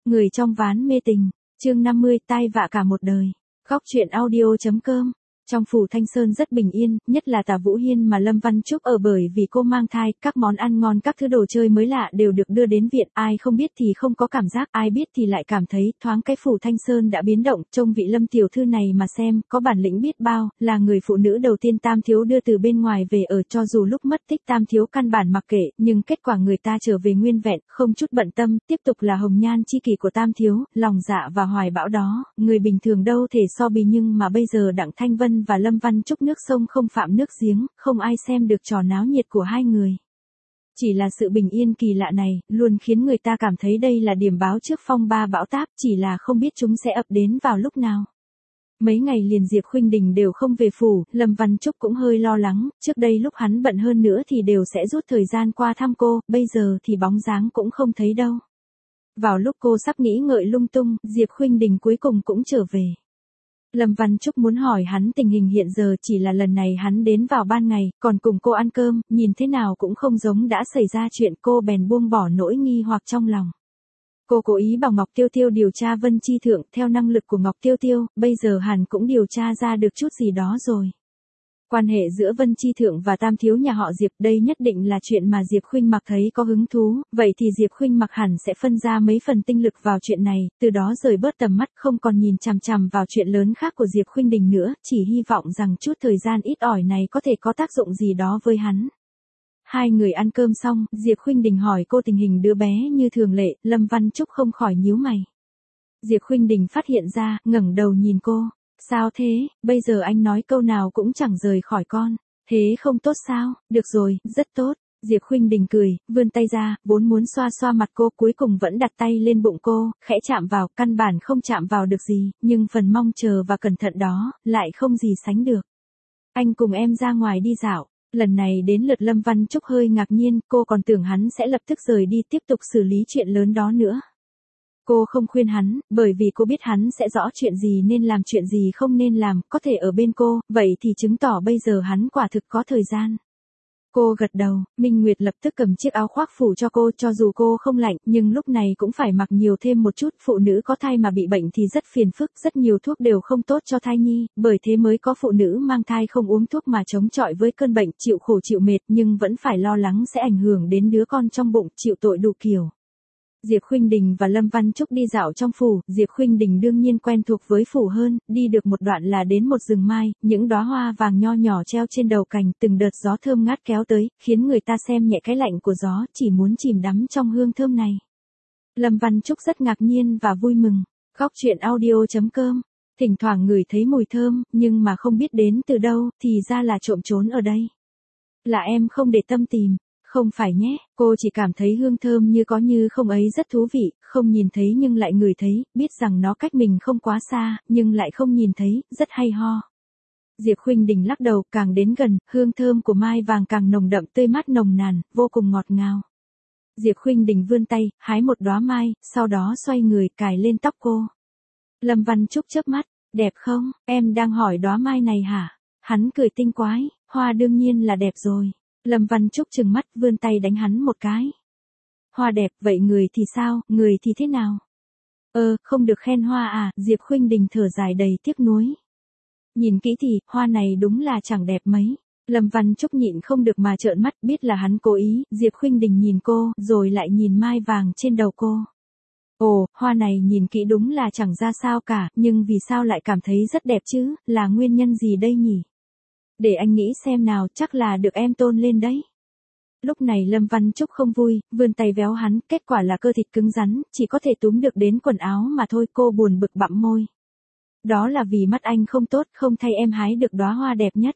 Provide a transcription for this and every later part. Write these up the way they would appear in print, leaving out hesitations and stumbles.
Người trong ván mê tình, chương 50, tai vạ cả một đời. Góc truyện audio.com. Trong phủ Thanh Sơn rất bình yên, nhất là Tả Vũ Hiên mà Lâm Văn Trúc ở, bởi vì cô mang thai, các món ăn ngon, các thứ đồ chơi mới lạ đều được đưa đến viện, ai không biết thì không có cảm giác, ai biết thì lại cảm thấy thoáng cái phủ Thanh Sơn đã biến động. Trông vị Lâm tiểu thư này mà xem, có bản lĩnh biết bao, là người phụ nữ đầu tiên Tam thiếu đưa từ bên ngoài về ở, cho dù lúc mất tích Tam thiếu căn bản mặc kệ, nhưng kết quả người ta trở về nguyên vẹn, không chút bận tâm, tiếp tục là hồng nhan chi kỷ của Tam thiếu, lòng dạ và hoài bão đó, người bình thường đâu thể so bì, nhưng mà bây giờ Đặng Thanh Vân và Lâm Văn Trúc nước sông không phạm nước giếng, không ai xem được trò náo nhiệt của hai người. Chỉ là sự bình yên kỳ lạ này, luôn khiến người ta cảm thấy đây là điểm báo trước phong ba bão táp, chỉ là không biết chúng sẽ ập đến vào lúc nào. Mấy ngày liền Diệp Khuynh Đình đều không về phủ, Lâm Văn Trúc cũng hơi lo lắng, trước đây lúc hắn bận hơn nữa thì đều sẽ rút thời gian qua thăm cô, bây giờ thì bóng dáng cũng không thấy đâu. Vào lúc cô sắp nghĩ ngợi lung tung, Diệp Khuynh Đình cuối cùng cũng trở về. Lâm Văn Trúc muốn hỏi hắn tình hình hiện giờ, chỉ là lần này hắn đến vào ban ngày, còn cùng cô ăn cơm, nhìn thế nào cũng không giống đã xảy ra chuyện, cô bèn buông bỏ nỗi nghi hoặc trong lòng. Cô cố ý bảo Ngọc Tiêu Tiêu điều tra Vân Chi Thượng, theo năng lực của Ngọc Tiêu Tiêu, bây giờ hẳn cũng điều tra ra được chút gì đó rồi. Quan hệ giữa Vân Chi Thượng và Tam thiếu nhà họ Diệp, đây nhất định là chuyện mà Diệp Khuynh Mặc thấy có hứng thú, vậy thì Diệp Khuynh Mặc hẳn sẽ phân ra mấy phần tinh lực vào chuyện này, từ đó rời bớt tầm mắt, không còn nhìn chằm chằm vào chuyện lớn khác của Diệp Khuynh Đình nữa, chỉ hy vọng rằng chút thời gian ít ỏi này có thể có tác dụng gì đó với hắn. Hai người ăn cơm xong, Diệp Khuynh Đình hỏi cô tình hình đứa bé như thường lệ, Lâm Văn Trúc không khỏi nhíu mày. Diệp Khuynh Đình phát hiện ra, ngẩng đầu nhìn cô. Sao thế, bây giờ anh nói câu nào cũng chẳng rời khỏi con, thế không tốt sao? Được rồi, rất tốt. Diệp Khuynh Đình cười, vươn tay ra, vốn muốn xoa xoa mặt cô, cuối cùng vẫn đặt tay lên bụng cô, khẽ chạm vào, căn bản không chạm vào được gì, nhưng phần mong chờ và cẩn thận đó, lại không gì sánh được. Anh cùng em ra ngoài đi dạo. Lần này đến lượt Lâm Văn Trúc hơi ngạc nhiên, cô còn tưởng hắn sẽ lập tức rời đi tiếp tục xử lý chuyện lớn đó nữa. Cô không khuyên hắn, bởi vì cô biết hắn sẽ rõ chuyện gì nên làm, chuyện gì không nên làm, có thể ở bên cô, vậy thì chứng tỏ bây giờ hắn quả thực có thời gian. Cô gật đầu, Minh Nguyệt lập tức cầm chiếc áo khoác phủ cho cô, cho dù cô không lạnh, nhưng lúc này cũng phải mặc nhiều thêm một chút, phụ nữ có thai mà bị bệnh thì rất phiền phức, rất nhiều thuốc đều không tốt cho thai nhi, bởi thế mới có phụ nữ mang thai không uống thuốc mà chống chọi với cơn bệnh, chịu khổ chịu mệt nhưng vẫn phải lo lắng sẽ ảnh hưởng đến đứa con trong bụng, chịu tội đủ kiểu. Diệp Khuynh Đình và Lâm Văn Trúc đi dạo trong phủ, Diệp Khuynh Đình đương nhiên quen thuộc với phủ hơn, đi được một đoạn là đến một rừng mai, những đóa hoa vàng nho nhỏ treo trên đầu cành, từng đợt gió thơm ngát kéo tới, khiến người ta xem nhẹ cái lạnh của gió, chỉ muốn chìm đắm trong hương thơm này. Lâm Văn Trúc rất ngạc nhiên và vui mừng. Góc truyện audio.com. Thỉnh thoảng ngửi thấy mùi thơm, nhưng mà không biết đến từ đâu, thì ra là trộm trốn ở đây. Là em không để tâm tìm. Không phải nhé, cô chỉ cảm thấy hương thơm như có như không ấy rất thú vị, không nhìn thấy nhưng lại ngửi thấy, biết rằng nó cách mình không quá xa, nhưng lại không nhìn thấy, rất hay ho. Diệp Khuynh Đình lắc đầu, càng đến gần, hương thơm của mai vàng càng nồng đậm, tươi mát nồng nàn, vô cùng ngọt ngào. Diệp Khuynh Đình vươn tay, hái một đóa mai, sau đó xoay người cài lên tóc cô. Lâm Văn Trúc chớp mắt, đẹp không, em đang hỏi đóa mai này hả? Hắn cười tinh quái, hoa đương nhiên là đẹp rồi. Lâm Văn Trúc trừng mắt, vươn tay đánh hắn một cái. Hoa đẹp, vậy người thì sao, người thì thế nào? Không được khen hoa à? Diệp Khuynh Đình thở dài đầy tiếc nuối. Nhìn kỹ thì, hoa này đúng là chẳng đẹp mấy. Lâm Văn Trúc nhịn không được mà trợn mắt, biết là hắn cố ý. Diệp Khuynh Đình nhìn cô, rồi lại nhìn mai vàng trên đầu cô. Ồ, hoa này nhìn kỹ đúng là chẳng ra sao cả, nhưng vì sao lại cảm thấy rất đẹp chứ, là nguyên nhân gì đây nhỉ? Để anh nghĩ xem nào, chắc là được em tôn lên đấy. Lúc này Lâm Văn Trúc không vui, vươn tay véo hắn, kết quả là cơ thịt cứng rắn, chỉ có thể túm được đến quần áo mà thôi, cô buồn bực bặm môi. Đó là vì mắt anh không tốt, không thay em hái được đóa hoa đẹp nhất.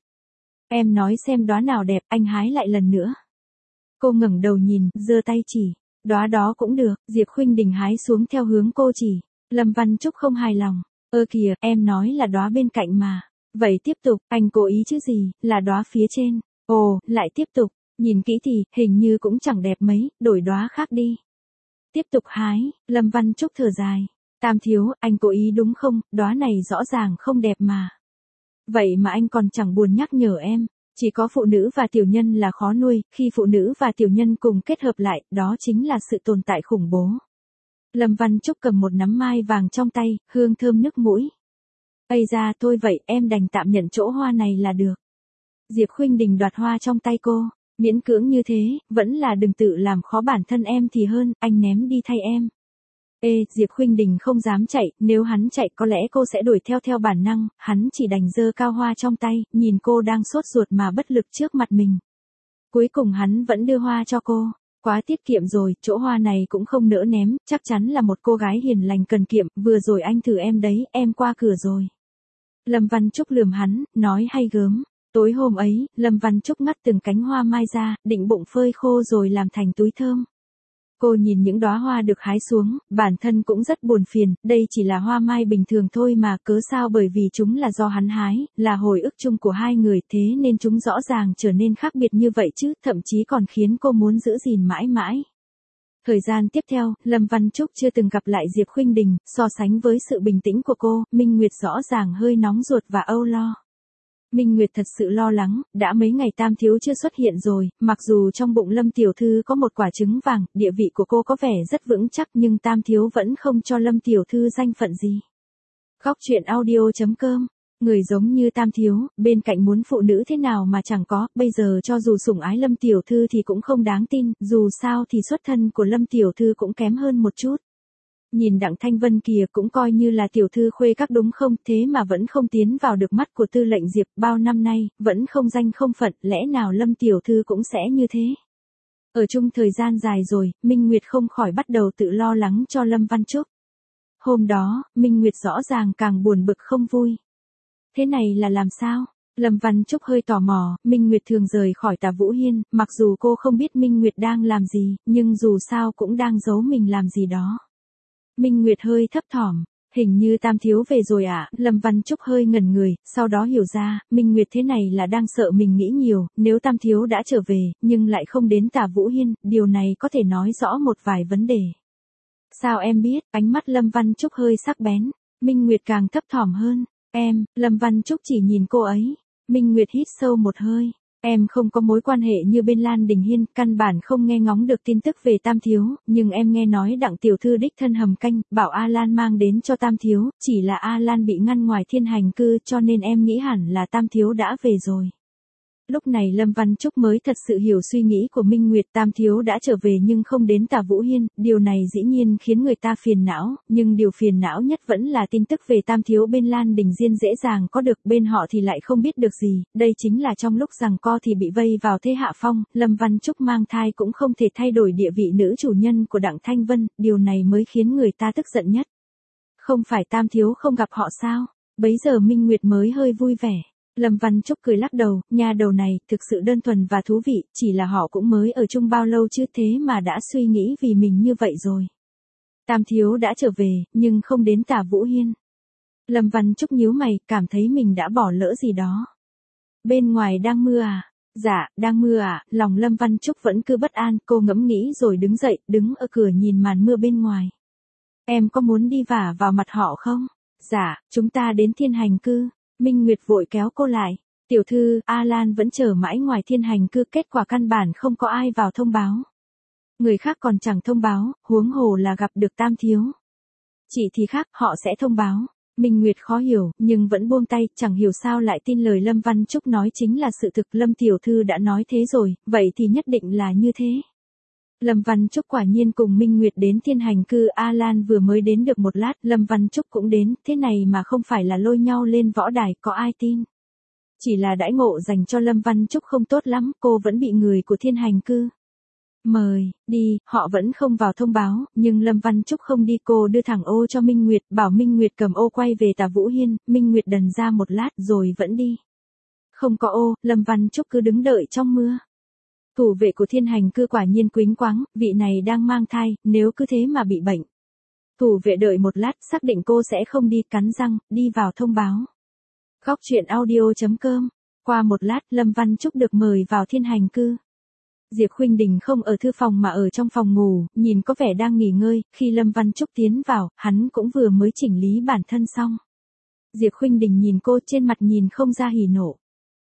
Em nói xem đóa nào đẹp, anh hái lại lần nữa. Cô ngẩng đầu nhìn, giơ tay chỉ, đóa đó cũng được, Diệp Khuynh Đình hái xuống theo hướng cô chỉ. Lâm Văn Trúc không hài lòng, kìa, em nói là đóa bên cạnh mà. Vậy tiếp tục, anh cố ý chứ gì, là đóa phía trên. Ồ, lại tiếp tục, nhìn kỹ thì, hình như cũng chẳng đẹp mấy, đổi đóa khác đi. Tiếp tục hái, Lâm Văn Trúc thở dài. Tam thiếu, anh cố ý đúng không, đóa này rõ ràng không đẹp mà. Vậy mà anh còn chẳng buồn nhắc nhở em. Chỉ có phụ nữ và tiểu nhân là khó nuôi, khi phụ nữ và tiểu nhân cùng kết hợp lại, đó chính là sự tồn tại khủng bố. Lâm Văn Trúc cầm một nắm mai vàng trong tay, hương thơm nức mũi. Ây da, thôi vậy, em đành tạm nhận chỗ hoa này là được. Diệp Khuynh Đình đoạt hoa trong tay cô, miễn cưỡng như thế, vẫn là đừng tự làm khó bản thân em thì hơn, anh ném đi thay em. Ê, Diệp Khuynh Đình không dám chạy, nếu hắn chạy có lẽ cô sẽ đuổi theo bản năng, hắn chỉ đành giơ cao hoa trong tay, nhìn cô đang sốt ruột mà bất lực trước mặt mình. Cuối cùng hắn vẫn đưa hoa cho cô. Quá tiết kiệm rồi, chỗ hoa này cũng không nỡ ném, chắc chắn là một cô gái hiền lành cần kiệm, vừa rồi anh thử em đấy, em qua cửa rồi. Lâm Văn Trúc lườm hắn, nói hay gớm. Tối hôm ấy, Lâm Văn Trúc ngắt từng cánh hoa mai ra, định bụng phơi khô rồi làm thành túi thơm. Cô nhìn những đóa hoa được hái xuống, bản thân cũng rất buồn phiền, đây chỉ là hoa mai bình thường thôi mà, cớ sao bởi vì chúng là do hắn hái, là hồi ức chung của hai người, thế nên chúng rõ ràng trở nên khác biệt như vậy chứ, thậm chí còn khiến cô muốn giữ gìn mãi mãi. Thời gian tiếp theo, Lâm Văn Trúc chưa từng gặp lại Diệp Khuynh Đình, so sánh với sự bình tĩnh của cô, Minh Nguyệt rõ ràng hơi nóng ruột và âu lo. Minh Nguyệt thật sự lo lắng, đã mấy ngày Tam thiếu chưa xuất hiện rồi, mặc dù trong bụng Lâm tiểu thư có một quả trứng vàng, địa vị của cô có vẻ rất vững chắc nhưng Tam thiếu vẫn không cho Lâm tiểu thư danh phận gì. Góc truyện audio.com. Người giống như Tam thiếu, bên cạnh muốn phụ nữ thế nào mà chẳng có, bây giờ cho dù sủng ái Lâm tiểu thư thì cũng không đáng tin, dù sao thì xuất thân của Lâm tiểu thư cũng kém hơn một chút. Nhìn Đặng Thanh Vân kìa, cũng coi như là tiểu thư khuê các đúng không, thế mà vẫn không tiến vào được mắt của tư lệnh Diệp, bao năm nay, vẫn không danh không phận, lẽ nào Lâm tiểu thư cũng sẽ như thế. Ở chung thời gian dài rồi, Minh Nguyệt không khỏi bắt đầu tự lo lắng cho Lâm Văn Trúc. Hôm đó, Minh Nguyệt rõ ràng càng buồn bực không vui. Thế này là làm sao? Lâm Văn Trúc hơi tò mò, Minh Nguyệt thường rời khỏi Tả Vũ Hiên, mặc dù cô không biết Minh Nguyệt đang làm gì, nhưng dù sao cũng đang giấu mình làm gì đó. Minh Nguyệt hơi thấp thỏm, hình như Tam thiếu về rồi ạ, Lâm Văn Trúc hơi ngẩn người, sau đó hiểu ra, Minh Nguyệt thế này là đang sợ mình nghĩ nhiều, nếu Tam thiếu đã trở về, nhưng lại không đến Tả Vũ Hiên, điều này có thể nói rõ một vài vấn đề. Sao em biết, ánh mắt Lâm Văn Trúc hơi sắc bén, Minh Nguyệt càng thấp thỏm hơn, Lâm Văn Trúc chỉ nhìn cô ấy, Minh Nguyệt hít sâu một hơi. Em không có mối quan hệ như bên Lan Đình Hiên, căn bản không nghe ngóng được tin tức về Tam thiếu, nhưng em nghe nói Đặng tiểu thư đích thân hầm canh, bảo A Lan mang đến cho Tam thiếu, chỉ là A Lan bị ngăn ngoài thiên hành cư, cho nên em nghĩ hẳn là Tam thiếu đã về rồi. Lúc này Lâm Văn Trúc mới thật sự hiểu suy nghĩ của Minh Nguyệt, Tam thiếu đã trở về nhưng không đến Tả Vũ Hiên, điều này dĩ nhiên khiến người ta phiền não, nhưng điều phiền não nhất vẫn là tin tức về Tam thiếu bên Lan Đình Diên dễ dàng có được, bên họ thì lại không biết được gì, đây chính là trong lúc giằng co thì bị vây vào thế hạ phong, Lâm Văn Trúc mang thai cũng không thể thay đổi địa vị nữ chủ nhân của Đặng Thanh Vân, điều này mới khiến người ta tức giận nhất. Không phải Tam thiếu không gặp họ sao? Bấy giờ Minh Nguyệt mới hơi vui vẻ. Lâm Văn Trúc cười lắc đầu, nhà đầu này, thực sự đơn thuần và thú vị, chỉ là họ cũng mới ở chung bao lâu chứ thế mà đã suy nghĩ vì mình như vậy rồi. Tam thiếu đã trở về, nhưng không đến Tả Vũ Hiên. Lâm Văn Trúc nhíu mày, cảm thấy mình đã bỏ lỡ gì đó. Bên ngoài đang mưa à? Dạ, đang mưa à, lòng Lâm Văn Trúc vẫn cứ bất an, cô ngẫm nghĩ rồi đứng dậy, đứng ở cửa nhìn màn mưa bên ngoài. Em có muốn đi vả vào mặt họ không? Dạ, chúng ta đến thiên hành cư. Minh Nguyệt vội kéo cô lại. Tiểu thư, A Lan vẫn chờ mãi ngoài thiên hành cư, kết quả căn bản không có ai vào thông báo. Người khác còn chẳng thông báo, huống hồ là gặp được Tam thiếu. Chị thì khác, họ sẽ thông báo. Minh Nguyệt khó hiểu, nhưng vẫn buông tay, chẳng hiểu sao lại tin lời Lâm Văn Trúc nói chính là sự thực. Lâm tiểu thư đã nói thế rồi, vậy thì nhất định là như thế. Lâm Văn Trúc quả nhiên cùng Minh Nguyệt đến thiên hành cư, A Lan vừa mới đến được một lát, Lâm Văn Trúc cũng đến, thế này mà không phải là lôi nhau lên võ đài, có ai tin. Chỉ là đãi ngộ dành cho Lâm Văn Trúc không tốt lắm, cô vẫn bị người của thiên hành cư mời đi, họ vẫn không vào thông báo, nhưng Lâm Văn Trúc không đi, cô đưa thẳng ô cho Minh Nguyệt, bảo Minh Nguyệt cầm ô quay về Tả Vũ Hiên, Minh Nguyệt đần ra một lát rồi vẫn đi. Không có ô, Lâm Văn Trúc cứ đứng đợi trong mưa. Thủ vệ của thiên hành cư quả nhiên quýnh quáng, vị này đang mang thai, nếu cứ thế mà bị bệnh. Thủ vệ đợi một lát, xác định cô sẽ không đi, cắn răng, đi vào thông báo. Góc truyện audio.com. Qua một lát, Lâm Văn Trúc được mời vào thiên hành cư. Diệp Khuynh Đình không ở thư phòng mà ở trong phòng ngủ, nhìn có vẻ đang nghỉ ngơi, khi Lâm Văn Trúc tiến vào, hắn cũng vừa mới chỉnh lý bản thân xong. Diệp Khuynh Đình nhìn cô, trên mặt nhìn không ra hỉ nộ.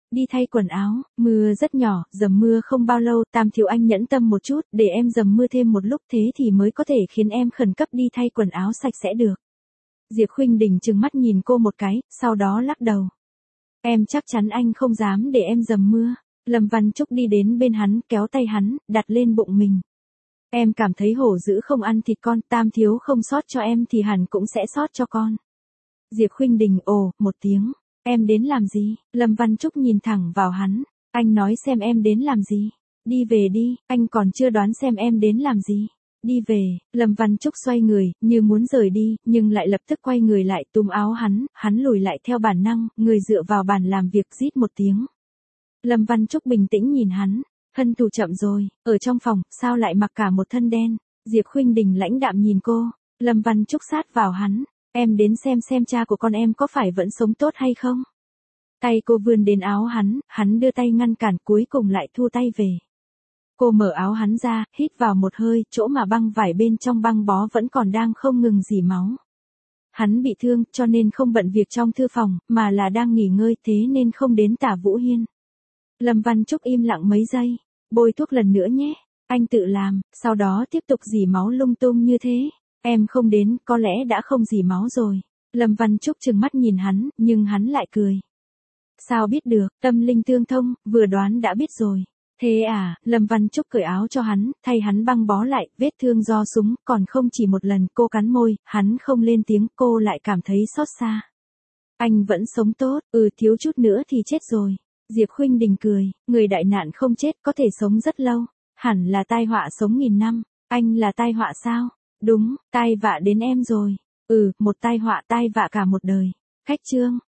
Đi thay quần áo, mưa rất nhỏ, dầm mưa không bao lâu, Tam thiếu anh nhẫn tâm một chút, để em dầm mưa thêm một lúc thế thì mới có thể khiến em khẩn cấp đi thay quần áo sạch sẽ được. Diệp Khuynh Đình trừng mắt nhìn cô một cái, sau đó lắc đầu. Em chắc chắn anh không dám để em dầm mưa. Lâm Văn Trúc đi đến bên hắn, kéo tay hắn, đặt lên bụng mình. Em cảm thấy hổ dữ không ăn thịt con, Tam thiếu không sót cho em thì hẳn cũng sẽ sót cho con. Diệp Khuynh Đình ồ, một tiếng. Em đến làm gì? Lâm Văn Trúc nhìn thẳng vào hắn. Anh nói xem em đến làm gì? Đi về đi, anh còn chưa đoán xem em đến làm gì. Đi về, Lâm Văn Trúc xoay người, như muốn rời đi, nhưng lại lập tức quay người lại túm áo hắn lùi lại theo bản năng, người dựa vào bàn làm việc rít một tiếng. Lâm Văn Trúc bình tĩnh nhìn hắn, Hân Thủ chậm rồi, ở trong phòng, sao lại mặc cả một thân đen? Diệp Khuynh Đình lãnh đạm nhìn cô, Lâm Văn Trúc sát vào hắn, em đến xem cha của con em có phải vẫn sống tốt hay không? Tay cô vươn đến áo hắn đưa tay ngăn cản cuối cùng lại thu tay về. Cô mở áo hắn ra, hít vào một hơi, chỗ mà băng vải bên trong băng bó vẫn còn đang không ngừng rỉ máu. Hắn bị thương, cho nên không bận việc trong thư phòng, mà là đang nghỉ ngơi, thế nên không đến Tả Vũ Hiên. Lâm Văn Trúc im lặng mấy giây, bôi thuốc lần nữa nhé, anh tự làm, sau đó tiếp tục rỉ máu lung tung như thế. Em không đến, có lẽ đã không rỉ máu rồi. Lâm Văn Trúc trừng mắt nhìn hắn, nhưng hắn lại cười. Sao biết được, tâm linh tương thông, vừa đoán đã biết rồi. Thế à, Lâm Văn Trúc cởi áo cho hắn, thay hắn băng bó lại, vết thương do súng, còn không chỉ một lần, cô cắn môi, hắn không lên tiếng, cô lại cảm thấy xót xa. Anh vẫn sống tốt, thiếu chút nữa thì chết rồi. Diệp Khuynh Đình cười, người đại nạn không chết có thể sống rất lâu, hẳn là tai họa sống 1000 năm, anh là tai họa sao? Đúng, tai vạ đến em rồi. Một tai họa tai vạ cả một đời. Khách chương